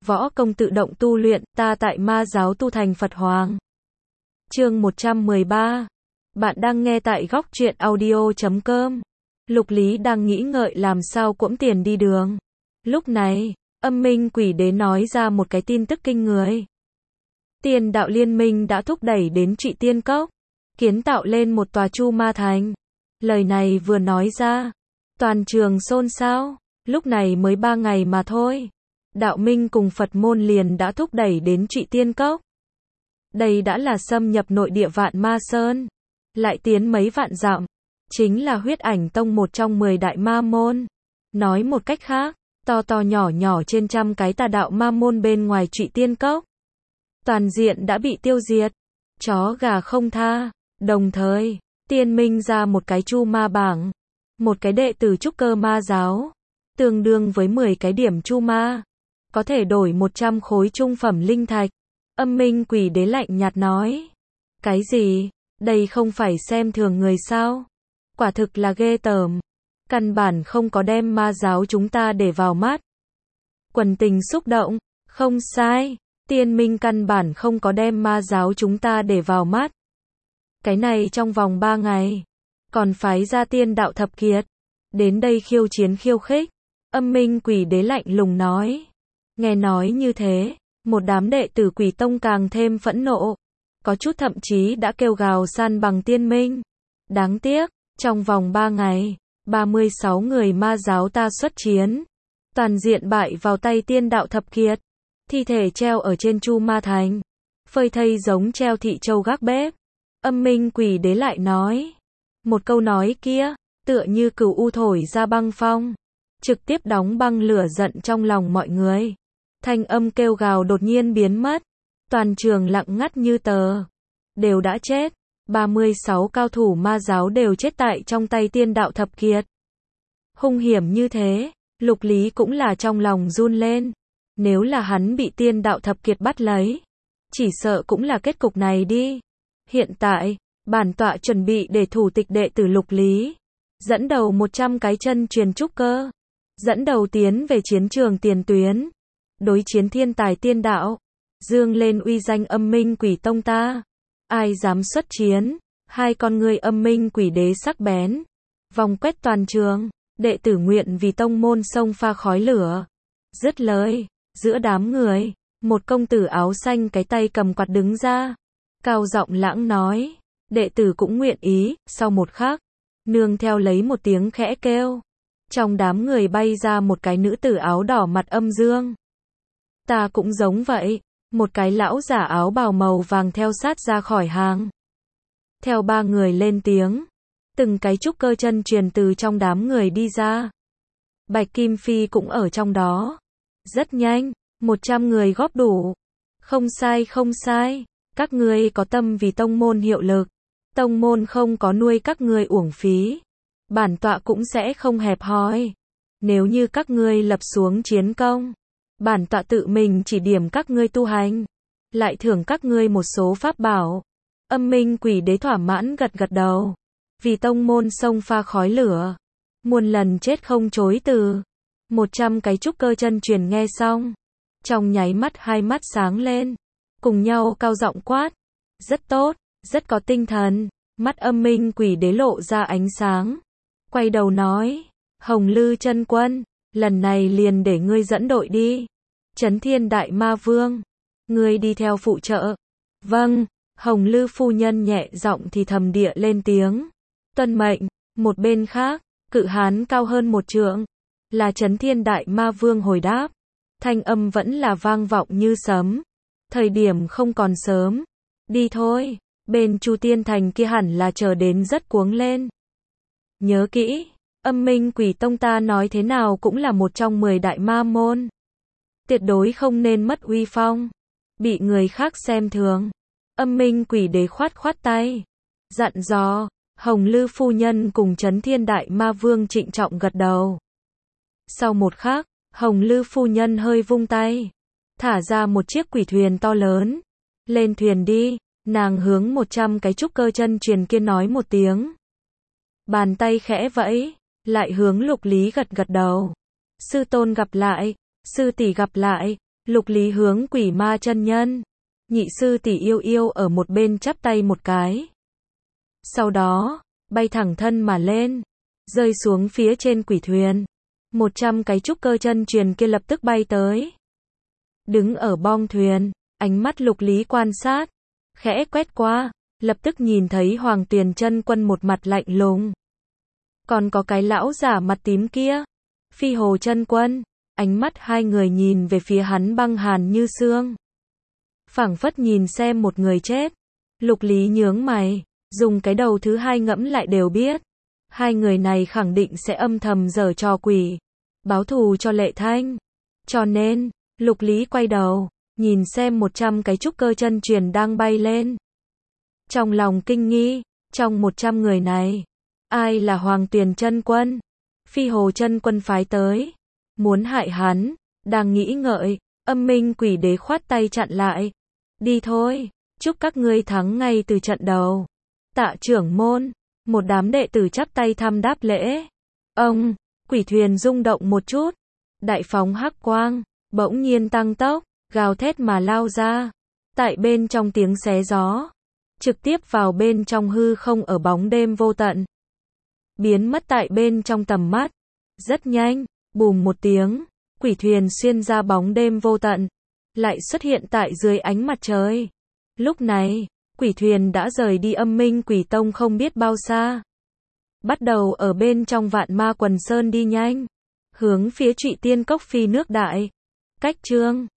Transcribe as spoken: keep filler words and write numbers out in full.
võ công tự động tu luyện, ta tại ma giáo tu thành Phật Hoàng. Chương một trăm mười ba. Bạn đang nghe tại góc truyện audio chấm com. Lục Lý đang nghĩ ngợi làm sao quẫm tiền đi đường. Lúc này, Âm Minh Quỷ Đế nói ra một cái tin tức kinh người. Tiên đạo liên minh đã thúc đẩy đến Trụy Tiên Cốc, kiến tạo lên một tòa Chu Ma Thành. Lời này vừa nói ra, toàn trường xôn xao. Lúc này mới ba ngày mà thôi, đạo minh cùng Phật môn liền đã thúc đẩy đến Trụy Tiên Cốc. Đây đã là xâm nhập nội địa Vạn Ma Sơn, lại tiến mấy vạn dặm, chính là Huyết Ảnh Tông một trong mười đại ma môn. Nói một cách khác, to to nhỏ nhỏ trên trăm cái tà đạo ma môn bên ngoài Trụy Tiên Cốc, toàn diện đã bị tiêu diệt, chó gà không tha. Đồng thời, tiên minh ra một cái Chu Ma bảng, một cái đệ tử trúc cơ ma giáo, tương đương với mười cái điểm Chu Ma, có thể đổi một trăm khối trung phẩm linh thạch. Âm Minh Quỷ Đế lạnh nhạt nói, cái gì? Đây không phải xem thường người sao? Quả thực là ghê tởm, căn bản không có đem ma giáo chúng ta để vào mắt. Quần tình xúc động, không sai, tiên minh căn bản không có đem ma giáo chúng ta để vào mắt. Cái này trong vòng ba ngày, còn phái ra tiên đạo thập kiệt đến đây khiêu chiến khiêu khích. Âm Minh Quỷ Đế lạnh lùng nói. Nghe nói như thế, một đám đệ tử Quỷ Tông càng thêm phẫn nộ, có chút thậm chí đã kêu gào san bằng tiên minh. Đáng tiếc, trong vòng ba ngày, ba mươi sáu người ma giáo ta xuất chiến, toàn diện bại vào tay tiên đạo thập kiệt, thi thể treo ở trên Chu Ma Thành, phơi thây giống treo thị châu gác bếp. Âm Minh Quỷ Đế lại nói, một câu nói kia, tựa như cừu u thổi ra băng phong, trực tiếp đóng băng lửa giận trong lòng mọi người. Thanh âm kêu gào đột nhiên biến mất, toàn trường lặng ngắt như tờ. Đều đã chết, ba mươi sáu cao thủ ma giáo đều chết tại trong tay tiên đạo thập kiệt. Hung hiểm như thế, Lục Lý cũng là trong lòng run lên. Nếu là hắn bị tiên đạo thập kiệt bắt lấy, chỉ sợ cũng là kết cục này đi. Hiện tại, bản tọa chuẩn bị để thủ tịch đệ tử Lục Lý, dẫn đầu một trăm cái chân truyền trúc cơ, dẫn đầu tiến về chiến trường tiền tuyến, đối chiến thiên tài tiên đạo, dương lên uy danh Âm Minh Quỷ Tông ta. Ai dám xuất chiến? Hai con ngươi Âm Minh Quỷ Đế sắc bén, vòng quét toàn trường, đệ tử nguyện vì tông môn xông pha khói lửa. Dứt lời, giữa đám người, một công tử áo xanh cái tay cầm quạt đứng ra, cao giọng lãng nói, đệ tử cũng nguyện ý. Sau một khắc, nương theo lấy một tiếng khẽ kêu, trong đám người bay ra một cái nữ tử áo đỏ mặt âm dương. Ta cũng giống vậy, một cái lão giả áo bào màu vàng theo sát ra khỏi hàng. Theo ba người lên tiếng, từng cái trúc cơ chân truyền từ trong đám người đi ra. Bạch Kim Phi cũng ở trong đó. Rất nhanh, một trăm người góp đủ. Không sai không sai, các ngươi có tâm vì tông môn hiệu lực, tông môn không có nuôi các ngươi uổng phí, bản tọa cũng sẽ không hẹp hòi. Nếu như các ngươi lập xuống chiến công, bản tọa tự mình chỉ điểm các ngươi tu hành, lại thưởng các ngươi một số pháp bảo. Âm Minh Quỷ Đế thỏa mãn gật gật đầu, vì tông môn xông pha khói lửa, muôn lần chết không chối từ. Một trăm cái trúc cơ chân truyền nghe xong, trong nháy mắt hai mắt sáng lên, cùng nhau cao giọng quát, rất tốt, rất có tinh thần. Mắt Âm Minh Quỷ Đế lộ ra ánh sáng, quay đầu nói, Hồng Lư chân quân, lần này liền để ngươi dẫn đội đi. Chấn Thiên Đại Ma Vương, ngươi đi theo phụ trợ. Vâng. Hồng Lư phu nhân nhẹ giọng thì thầm địa lên tiếng, tuân mệnh. Một bên khác, cự hán cao hơn một trượng, là Chấn Thiên Đại Ma Vương hồi đáp, thanh âm vẫn là vang vọng như sấm. Thời điểm không còn sớm, đi thôi, bên Chu Tiên Thành kia hẳn là chờ đến rất cuống lên. Nhớ kỹ, Âm Minh Quỷ Tông ta nói thế nào cũng là một trong mười đại ma môn, tuyệt đối không nên mất uy phong, bị người khác xem thường. Âm Minh Quỷ Đế khoát khoát tay, dặn dò. Hồng Lư phu nhân cùng Chấn Thiên Đại Ma Vương trịnh trọng gật đầu. Sau một khắc, Hồng Lư phu nhân hơi vung tay, thả ra một chiếc quỷ thuyền to lớn. Lên thuyền đi. Nàng hướng một trăm cái trúc cơ chân truyền kia nói một tiếng. Bàn tay khẽ vẫy, lại hướng Lục Lý gật gật đầu. Sư tôn gặp lại, sư tỷ gặp lại. Lục Lý hướng Quỷ Ma chân nhân, Nhị sư tỷ yêu yêu ở một bên chắp tay một cái. Sau đó, bay thẳng thân mà lên, rơi xuống phía trên quỷ thuyền. Một trăm cái trúc cơ chân truyền kia lập tức bay tới. Đứng ở bong thuyền, ánh mắt Lục Lý quan sát, khẽ quét qua, lập tức nhìn thấy Hoàng Tuyền chân quân một mặt lạnh lùng. Còn có cái lão giả mặt tím kia, Phi Hồ chân quân, ánh mắt hai người nhìn về phía hắn băng hàn như xương. Phảng phất nhìn xem một người chết. Lục Lý nhướng mày, dùng cái đầu thứ hai ngẫm lại đều biết. Hai người này khẳng định sẽ âm thầm giở trò quỷ, báo thù cho Lệ Thanh. Cho nên, Lục Lý quay đầu, nhìn xem một trăm cái trúc cơ chân truyền đang bay lên. Trong lòng kinh nghi, trong một trăm người này, ai là Hoàng Tuyền chân quân? Phi Hồ chân quân phái tới, muốn hại hắn, đang nghĩ ngợi, Âm Minh Quỷ Đế khoát tay chặn lại. Đi thôi, chúc các ngươi thắng ngay từ trận đầu. Tạ trưởng môn, một đám đệ tử chắp tay thăm đáp lễ. Ông, quỷ thuyền rung động một chút, đại phóng hắc quang, bỗng nhiên tăng tốc, gào thét mà lao ra. Tại bên trong tiếng xé gió, trực tiếp vào bên trong hư không ở bóng đêm vô tận. Biến mất tại bên trong tầm mắt. Rất nhanh, bùm một tiếng, quỷ thuyền xuyên ra bóng đêm vô tận, lại xuất hiện tại dưới ánh mặt trời. Lúc này, quỷ thuyền đã rời đi Âm Minh Quỷ Tông không biết bao xa. Bắt đầu ở bên trong Vạn Ma Quần Sơn đi nhanh, hướng phía Trụy Tiên Cốc phi nước đại. Cách chương